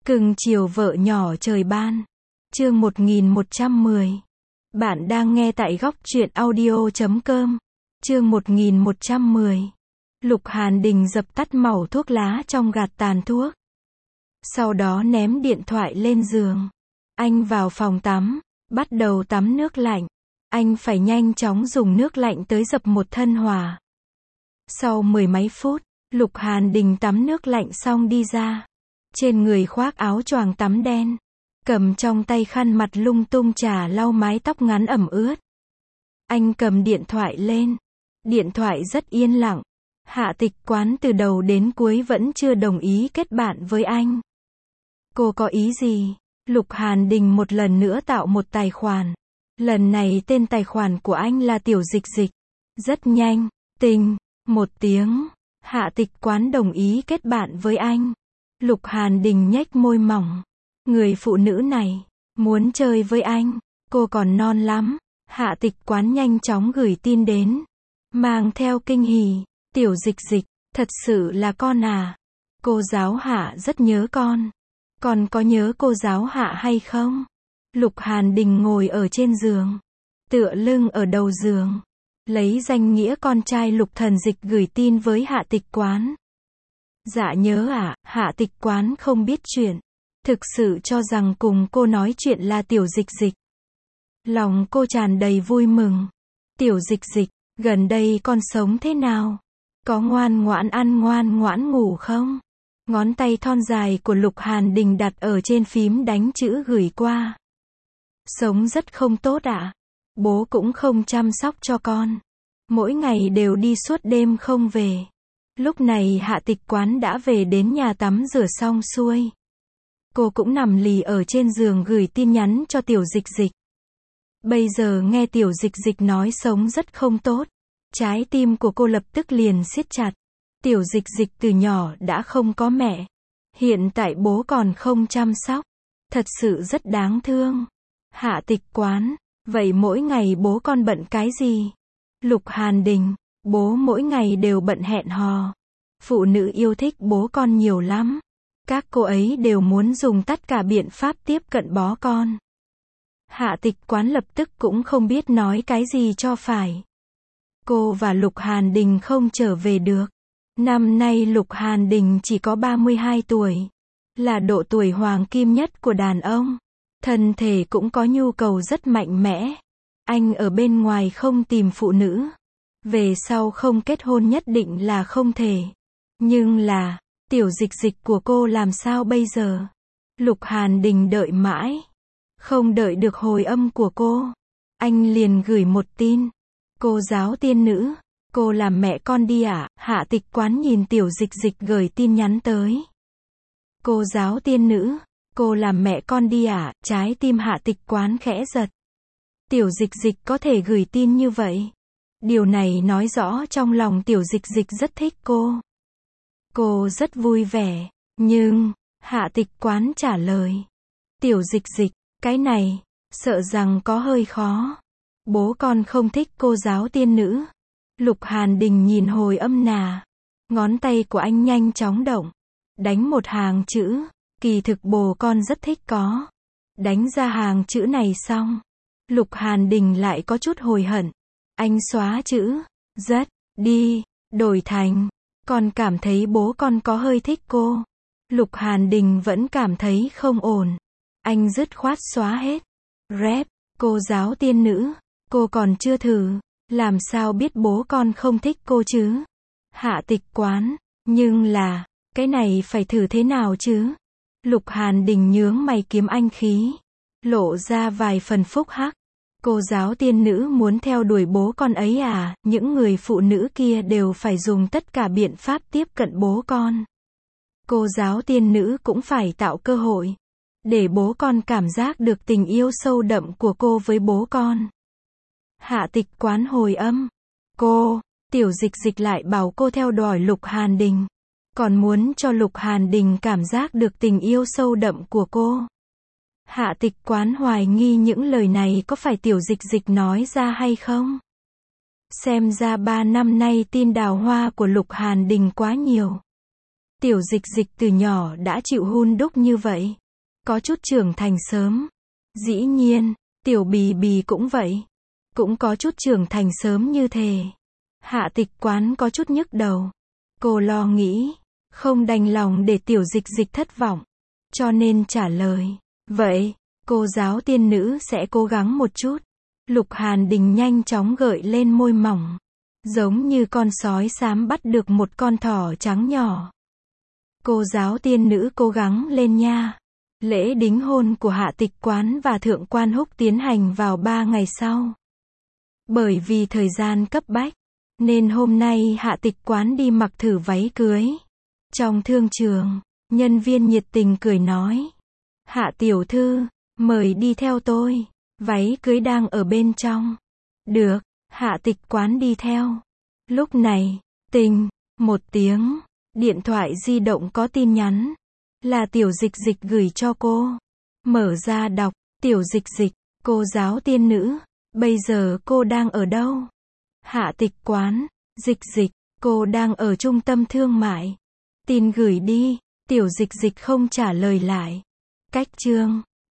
Cưng chiều vợ nhỏ trời ban. Chương 1110. Bạn đang nghe tại góc truyện audio.com. Chương 1110. Lục Hàn Đình dập tắt mẩu thuốc lá trong gạt tàn thuốc. Sau đó ném điện thoại lên giường. Anh vào phòng tắm, bắt đầu tắm nước lạnh. Anh phải nhanh chóng dùng nước lạnh tới dập một thân hỏa. Sau mười mấy phút, Lục Hàn Đình tắm nước lạnh xong đi ra. Trên người khoác áo choàng tắm đen, cầm trong tay khăn mặt lung tung chà lau mái tóc ngắn ẩm ướt. Anh cầm điện thoại lên. Điện thoại rất yên lặng. Hạ Tịch Quán từ đầu đến cuối vẫn chưa đồng ý kết bạn với anh. Cô có ý gì? Lục Hàn Đình một lần nữa tạo một tài khoản. Lần này tên tài khoản của anh là Tiểu Dịch Dịch. Rất nhanh, một tiếng, Hạ Tịch Quán đồng ý kết bạn với anh. Lục Hàn Đình nhếch môi mỏng. Người phụ nữ này, muốn chơi với anh, cô còn non lắm. Hạ Tịch Quán nhanh chóng gửi tin đến. Mang theo kinh hỉ, Tiểu Dịch Dịch, thật sự là con à? Cô giáo Hạ rất nhớ con. Con có nhớ cô giáo Hạ hay không? Lục Hàn Đình ngồi ở trên giường, tựa lưng ở đầu giường, lấy danh nghĩa con trai Lục Thần Dịch gửi tin với Hạ Tịch Quán. Dạ nhớ ạ. Hạ Tịch Quán không biết chuyện, thực sự cho rằng cùng cô nói chuyện là Tiểu Dịch Dịch. Lòng cô tràn đầy vui mừng. Tiểu Dịch Dịch, gần đây con sống thế nào? Có ngoan ngoãn ăn ngoan ngoãn ngủ không? Ngón tay thon dài của Lục Hàn Đình đặt ở trên phím đánh chữ gửi qua. Sống rất không tốt ạ. Bố cũng không chăm sóc cho con. Mỗi ngày đều đi suốt đêm không về. Lúc này Hạ Tịch Quán đã về đến nhà tắm rửa xong xuôi. Cô cũng nằm lì ở trên giường gửi tin nhắn cho Tiểu Dịch Dịch. Bây giờ nghe Tiểu Dịch Dịch nói sống rất không tốt, trái tim của cô lập tức liền siết chặt. Tiểu Dịch Dịch từ nhỏ đã không có mẹ. Hiện tại bố còn không chăm sóc. Thật sự rất đáng thương. Hạ Tịch Quán, vậy mỗi ngày bố con bận cái gì? Lục Hàn Đình, bố mỗi ngày đều bận hẹn hò. Phụ nữ yêu thích bố con nhiều lắm. Các cô ấy đều muốn dùng tất cả biện pháp tiếp cận bó con. Hạ Tịch Quán lập tức cũng không biết nói cái gì cho phải. Cô và Lục Hàn Đình không trở về được. Năm nay Lục Hàn Đình chỉ có 32 tuổi. Là độ tuổi hoàng kim nhất của đàn ông. Thân thể cũng có nhu cầu rất mạnh mẽ. Anh ở bên ngoài không tìm phụ nữ. Về sau không kết hôn nhất định là không thể. Nhưng là, Tiểu Dịch Dịch của cô làm sao bây giờ? Lục Hàn Đình đợi mãi. Không đợi được hồi âm của cô. Anh liền gửi một tin. Cô giáo tiên nữ, cô làm mẹ con đi ạ. Hạ Tịch Quán nhìn Tiểu Dịch Dịch gửi tin nhắn tới. Cô giáo tiên nữ, cô làm mẹ con đi ạ. Trái tim Hạ Tịch Quán khẽ giật. Tiểu Dịch Dịch có thể gửi tin như vậy. Điều này nói rõ trong lòng Tiểu Dịch Dịch rất thích cô. Cô rất vui vẻ. Nhưng, Hạ Tịch Quán trả lời. Tiểu Dịch Dịch, cái này, sợ rằng có hơi khó. Bố con không thích cô giáo tiên nữ. Lục Hàn Đình nhìn hồi âm nà. Ngón tay của anh nhanh chóng động. Đánh một hàng chữ. Kỳ thực bố con rất thích có. Đánh ra hàng chữ này xong. Lục Hàn Đình lại có chút hối hận. Anh xóa chữ rất đi, đổi thành con cảm thấy bố con có hơi thích cô. Lục Hàn Đình vẫn cảm thấy không ổn. Anh dứt khoát xóa hết. Rep, cô giáo tiên nữ, cô còn chưa thử, làm sao biết bố con không thích cô chứ? Hạ Tịch Quán, nhưng là, cái này phải thử thế nào chứ? Lục Hàn Đình nhướng mày kiếm anh khí, lộ ra vài phần phúc hắc. Cô giáo tiên nữ muốn theo đuổi bố con ấy à? Những người phụ nữ kia đều phải dùng tất cả biện pháp tiếp cận bố con. Cô giáo tiên nữ cũng phải tạo cơ hội để bố con cảm giác được tình yêu sâu đậm của cô với bố con. Hạ Tịch Quán hồi âm. Cô, Tiểu Dịch Dịch lại bảo cô theo đuổi Lục Hàn Đình. Còn muốn cho Lục Hàn Đình cảm giác được tình yêu sâu đậm của cô. Hạ Tịch Quán hoài nghi những lời này có phải Tiểu Dịch Dịch nói ra hay không? Xem ra 3 năm nay tin đào hoa của Lục Hàn Đình quá nhiều. Tiểu Dịch Dịch từ nhỏ đã chịu hun đúc như vậy. Có chút trưởng thành sớm. Dĩ nhiên, Tiểu Bì Bì cũng vậy. Cũng có chút trưởng thành sớm như thế. Hạ Tịch Quán có chút nhức đầu. Cô lo nghĩ, không đành lòng để Tiểu Dịch Dịch thất vọng. Cho nên trả lời, vậy, cô giáo tiên nữ sẽ cố gắng một chút. Lục Hàn Đình nhanh chóng gợi lên môi mỏng. Giống như con sói xám bắt được một con thỏ trắng nhỏ. Cô giáo tiên nữ cố gắng lên nha. Lễ đính hôn của Hạ Tịch Quán và Thượng Quan Húc tiến hành vào 3 ngày sau. Bởi vì thời gian cấp bách, nên hôm nay Hạ Tịch Quán đi mặc thử váy cưới. Trong thương trường, nhân viên nhiệt tình cười nói. Hạ tiểu thư, mời đi theo tôi. Váy cưới đang ở bên trong. Được, Hạ Tịch Quán đi theo. Lúc này, tình, một tiếng, điện thoại di động có tin nhắn. Là Tiểu Dịch Dịch gửi cho cô. Mở ra đọc, Tiểu Dịch Dịch, cô giáo tiên nữ, bây giờ cô đang ở đâu? Hạ Tịch Quán, Dịch Dịch, cô đang ở trung tâm thương mại. Tin gửi đi, Tiểu Dịch Dịch không trả lời lại. Cách chương